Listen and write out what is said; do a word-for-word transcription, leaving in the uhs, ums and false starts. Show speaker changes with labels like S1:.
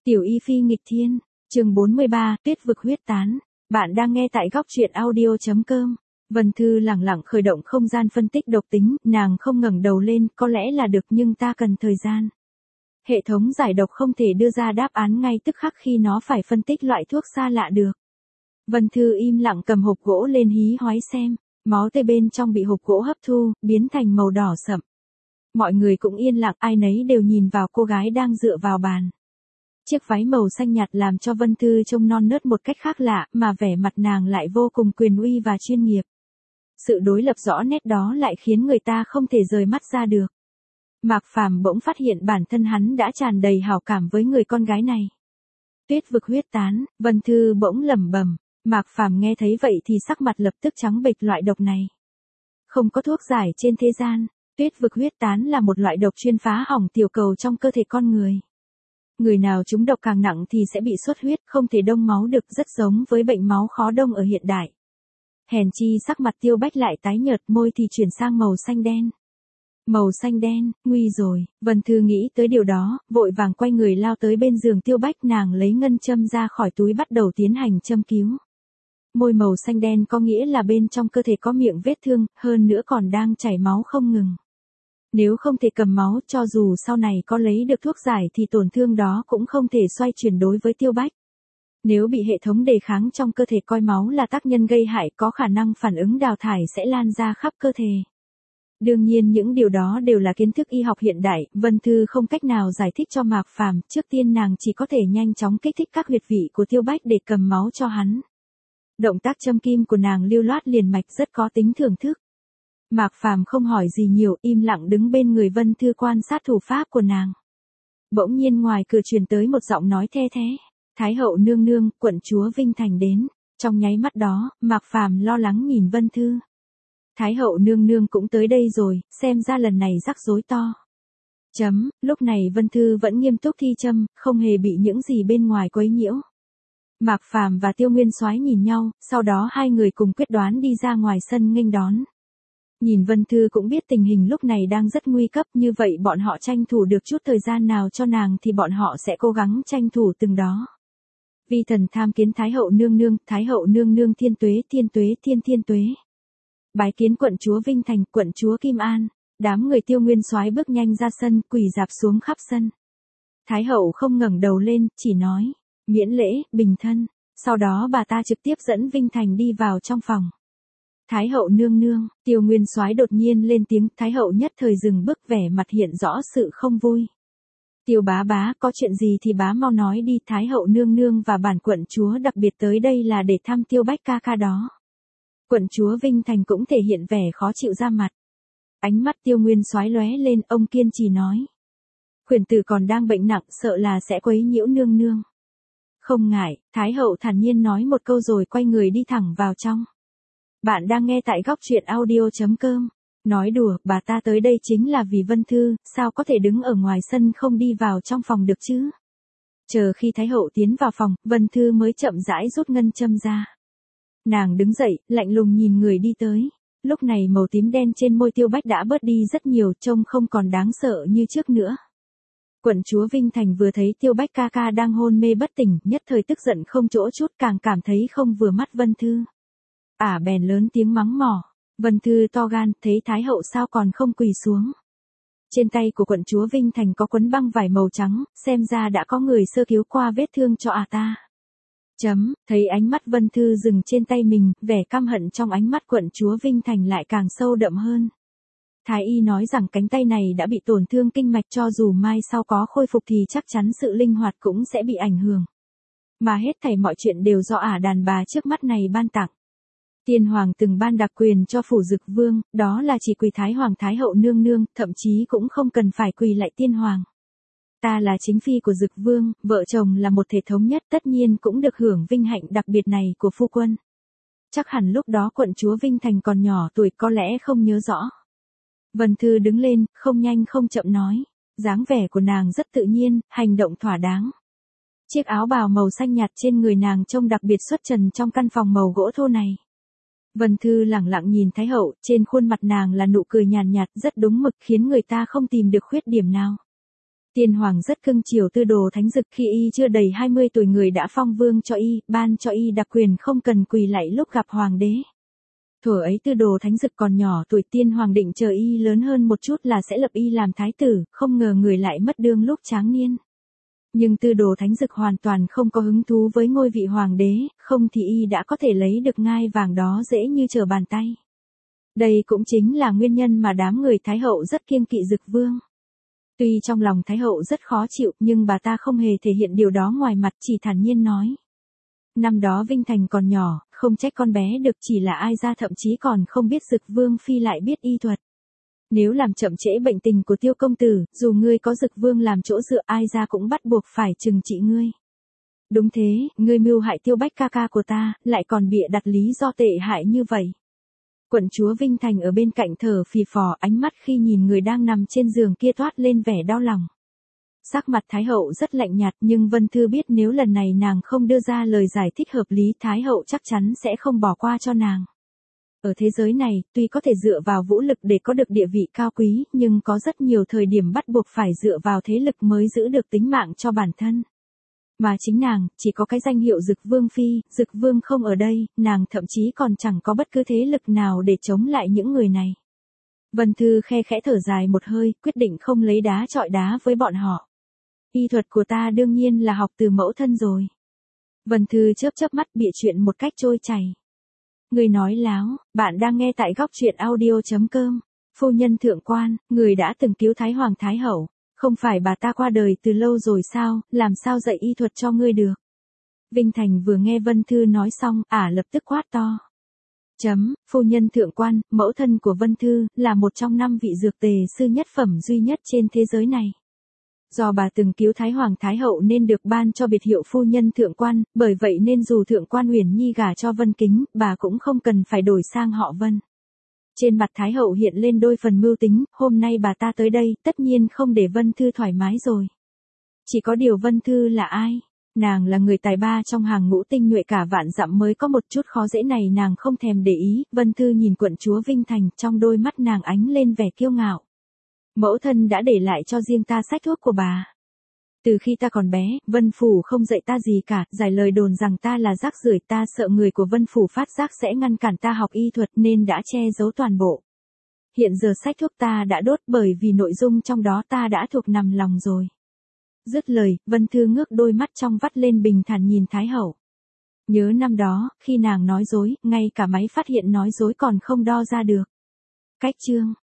S1: Tiểu Y Phi nghịch thiên, chương bốn mươi ba, Tuyết vực huyết tán. Bạn đang nghe tại góc truyện audio chấm com. Vân Thư lẳng lặng khởi động không gian phân tích độc tính, nàng không ngẩng đầu lên, có lẽ là được nhưng ta cần thời gian. Hệ thống giải độc không thể đưa ra đáp án ngay tức khắc khi nó phải phân tích loại thuốc xa lạ được. Vân Thư im lặng cầm hộp gỗ lên hí hoái xem, máu tươi bên trong bị hộp gỗ hấp thu, biến thành màu đỏ sậm. Mọi người cũng yên lặng, ai nấy đều nhìn vào cô gái đang dựa vào bàn. Chiếc váy màu xanh nhạt làm cho Vân Thư trông non nớt một cách khác lạ, mà vẻ mặt nàng lại vô cùng quyền uy và chuyên nghiệp. Sự đối lập rõ nét đó lại khiến người ta không thể rời mắt ra được. Mạc Phàm bỗng phát hiện bản thân hắn đã tràn đầy hảo cảm với người con gái này. Tuyết vực huyết tán, Vân Thư bỗng lẩm bẩm. Mạc Phàm nghe thấy vậy thì sắc mặt lập tức trắng bệch, loại độc này không có thuốc giải trên thế gian. Tuyết vực huyết tán là một loại độc chuyên phá hỏng tiểu cầu trong cơ thể con người. Người nào trúng độc càng nặng thì sẽ bị xuất huyết, không thể đông máu được, rất giống với bệnh máu khó đông ở hiện đại. Hèn chi sắc mặt Tiêu Bách lại tái nhợt, môi thì chuyển sang màu xanh đen. Màu xanh đen, nguy rồi, Vân Thư nghĩ tới điều đó, vội vàng quay người lao tới bên giường Tiêu Bách, nàng lấy ngân châm ra khỏi túi bắt đầu tiến hành châm cứu. Môi màu xanh đen có nghĩa là bên trong cơ thể có miệng vết thương, hơn nữa còn đang chảy máu không ngừng. Nếu không thể cầm máu, cho dù sau này có lấy được thuốc giải thì tổn thương đó cũng không thể xoay chuyển đối với Tiêu Bách. Nếu bị hệ thống đề kháng trong cơ thể coi máu là tác nhân gây hại, có khả năng phản ứng đào thải sẽ lan ra khắp cơ thể. Đương nhiên những điều đó đều là kiến thức y học hiện đại, Vân Thư không cách nào giải thích cho Mạc Phàm, trước tiên nàng chỉ có thể nhanh chóng kích thích các huyệt vị của Tiêu Bách để cầm máu cho hắn. Động tác châm kim của nàng lưu loát liền mạch, rất có tính thưởng thức. Mạc Phàm không hỏi gì nhiều, im lặng đứng bên người Vân Thư quan sát thủ pháp của nàng. Bỗng nhiên ngoài cửa truyền tới một giọng nói the thé. Thái hậu nương nương, quận chúa Vinh Thành đến. Trong nháy mắt đó, Mạc Phàm lo lắng nhìn Vân Thư. Thái hậu nương nương cũng tới đây rồi, xem ra lần này rắc rối to. Chấm, lúc này Vân Thư vẫn nghiêm túc thi châm, không hề bị những gì bên ngoài quấy nhiễu. Mạc Phàm và Tiêu Nguyên Soái nhìn nhau, sau đó hai người cùng quyết đoán đi ra ngoài sân nghênh đón. Nhìn Vân Thư cũng biết tình hình lúc này đang rất nguy cấp, như vậy bọn họ tranh thủ được chút thời gian nào cho nàng thì bọn họ sẽ cố gắng tranh thủ từng đó. Vi thần tham kiến Thái hậu nương nương, Thái hậu nương nương thiên tuế, thiên tuế, thiên thiên tuế. Bái kiến quận chúa Vinh Thành, quận chúa Kim An. Đám người Tiêu Nguyên Soái bước nhanh ra sân, quỳ rạp xuống khắp sân. Thái hậu không ngẩng đầu lên, chỉ nói, miễn lễ, bình thân. Sau đó bà ta trực tiếp dẫn Vinh Thành đi vào trong phòng. Thái hậu nương nương, Tiêu Nguyên Soái đột nhiên lên tiếng, Thái hậu nhất thời dừng bước, vẻ mặt hiện rõ sự không vui. Tiêu bá bá, có chuyện gì thì bá mau nói đi, Thái hậu nương nương và bản quận chúa đặc biệt tới đây là để thăm Tiêu Bách ca ca đó. Quận chúa Vinh Thành cũng thể hiện vẻ khó chịu ra mặt. Ánh mắt Tiêu Nguyên Soái lóe lên, ông kiên trì nói. Khuyển tử còn đang bệnh nặng, sợ là sẽ quấy nhiễu nương nương. Không ngại, Thái hậu thản nhiên nói một câu rồi quay người đi thẳng vào trong. Bạn đang nghe tại góc truyện audio chấm com. Nói đùa, bà ta tới đây chính là vì Vân Thư, sao có thể đứng ở ngoài sân không đi vào trong phòng được chứ? Chờ khi Thái hậu tiến vào phòng, Vân Thư mới chậm rãi rút ngân châm ra. Nàng đứng dậy, lạnh lùng nhìn người đi tới. Lúc này màu tím đen trên môi Tiêu Bách đã bớt đi rất nhiều, trông không còn đáng sợ như trước nữa. Quận chúa Vinh Thành vừa thấy Tiêu Bách ca ca đang hôn mê bất tỉnh, nhất thời tức giận không chỗ chút, càng cảm thấy không vừa mắt Vân Thư. Ả à, bèn lớn tiếng mắng mỏ. Vân Thư to gan, thấy Thái hậu sao còn không quỳ xuống. Trên tay của quận chúa Vinh Thành có quấn băng vải màu trắng, xem ra đã có người sơ cứu qua vết thương cho ả ta. Chấm, thấy ánh mắt Vân Thư dừng trên tay mình, vẻ căm hận trong ánh mắt quận chúa Vinh Thành lại càng sâu đậm hơn. Thái y nói rằng cánh tay này đã bị tổn thương kinh mạch, cho dù mai sau có khôi phục thì chắc chắn sự linh hoạt cũng sẽ bị ảnh hưởng. Mà hết thảy mọi chuyện đều do ả đàn bà trước mắt này ban tặng. Tiên hoàng từng ban đặc quyền cho phủ Dực Vương, đó là chỉ quỳ Thái hoàng Thái hậu nương nương, thậm chí cũng không cần phải quỳ lại tiên hoàng. Ta là chính phi của Dực Vương, vợ chồng là một thể thống nhất, tất nhiên cũng được hưởng vinh hạnh đặc biệt này của phu quân. Chắc hẳn lúc đó quận chúa Vinh Thành còn nhỏ tuổi, có lẽ không nhớ rõ. Vân Thư đứng lên, không nhanh không chậm nói, dáng vẻ của nàng rất tự nhiên, hành động thỏa đáng. Chiếc áo bào màu xanh nhạt trên người nàng trông đặc biệt xuất trần trong căn phòng màu gỗ thô này. Vân Thư lẳng lặng nhìn Thái hậu, trên khuôn mặt nàng là nụ cười nhàn nhạt, rất đúng mực, khiến người ta không tìm được khuyết điểm nào. Tiên hoàng rất cưng chiều Tư Đồ Thánh Dực, khi y chưa đầy hai mươi tuổi người đã phong vương cho y, ban cho y đặc quyền không cần quỳ lạy lúc gặp hoàng đế. Thuở ấy Tư Đồ Thánh Dực còn nhỏ tuổi, tiên hoàng định chờ y lớn hơn một chút là sẽ lập y làm thái tử, không ngờ người lại mất đương lúc tráng niên. Nhưng Tư Đồ Thánh Dực hoàn toàn không có hứng thú với ngôi vị hoàng đế, không thì y đã có thể lấy được ngai vàng đó dễ như trở bàn tay. Đây cũng chính là nguyên nhân mà đám người Thái hậu rất kiêng kỵ Dực Vương. Tuy trong lòng Thái hậu rất khó chịu, nhưng bà ta không hề thể hiện điều đó ngoài mặt, chỉ thản nhiên nói. Năm đó Vinh Thành còn nhỏ, không trách con bé được, chỉ là ai ra thậm chí còn không biết Dực Vương phi lại biết y thuật. Nếu làm chậm trễ bệnh tình của Tiêu công tử, dù ngươi có Dực Vương làm chỗ dựa, ai ra cũng bắt buộc phải trừng trị ngươi. Đúng thế, ngươi mưu hại Tiêu Bách ca ca của ta, lại còn bịa đặt lý do tệ hại như vậy. Quận chúa Vinh Thành ở bên cạnh thở phì phò, ánh mắt khi nhìn người đang nằm trên giường kia toát lên vẻ đau lòng. Sắc mặt Thái hậu rất lạnh nhạt, nhưng Vân Thư biết nếu lần này nàng không đưa ra lời giải thích hợp lý, Thái hậu chắc chắn sẽ không bỏ qua cho nàng. Ở thế giới này, tuy có thể dựa vào vũ lực để có được địa vị cao quý, nhưng có rất nhiều thời điểm bắt buộc phải dựa vào thế lực mới giữ được tính mạng cho bản thân. Mà chính nàng, chỉ có cái danh hiệu Dực Vương phi, Dực Vương không ở đây, nàng thậm chí còn chẳng có bất cứ thế lực nào để chống lại những người này. Vân Thư khe khẽ thở dài một hơi, quyết định không lấy đá chọi đá với bọn họ. Y thuật của ta đương nhiên là học từ mẫu thân rồi. Vân Thư chớp chớp mắt bịa chuyện một cách trôi chảy. Người nói láo, bạn đang nghe tại góc truyện audio chấm com. Phu nhân thượng quan, người đã từng cứu Thái Hoàng Thái Hậu. Không phải bà ta qua đời từ lâu rồi sao, làm sao dạy y thuật cho ngươi được. Vinh Thành vừa nghe Vân Thư nói xong, ả lập tức quát to. Chấm, phu nhân thượng quan, mẫu thân của Vân Thư, là một trong năm vị dược tề sư nhất phẩm duy nhất trên thế giới này. Do bà từng cứu Thái Hoàng Thái Hậu nên được ban cho biệt hiệu phu nhân thượng quan, bởi vậy nên dù thượng quan Uyển Nhi gả cho Vân Kính, bà cũng không cần phải đổi sang họ Vân. Trên mặt Thái hậu hiện lên đôi phần mưu tính, hôm nay bà ta tới đây, tất nhiên không để Vân Thư thoải mái rồi. Chỉ có điều Vân Thư là ai? Nàng là người tài ba trong hàng ngũ tinh nhuệ cả vạn dặm, mới có một chút khó dễ này nàng không thèm để ý. Vân Thư nhìn quận chúa Vinh Thành, trong đôi mắt nàng ánh lên vẻ kiêu ngạo. Mẫu thân đã để lại cho riêng ta sách thuốc của bà. Từ khi ta còn bé, Vân Phủ không dạy ta gì cả, giải lời đồn rằng ta là rác rưởi, ta sợ người của Vân Phủ phát giác sẽ ngăn cản ta học y thuật nên đã che giấu toàn bộ. Hiện giờ sách thuốc ta đã đốt, bởi vì nội dung trong đó ta đã thuộc nằm lòng rồi. Dứt lời, Vân Thư ngước đôi mắt trong vắt lên bình thản nhìn Thái hậu. Nhớ năm đó, khi nàng nói dối, ngay cả máy phát hiện nói dối còn không đo ra được. Cách chương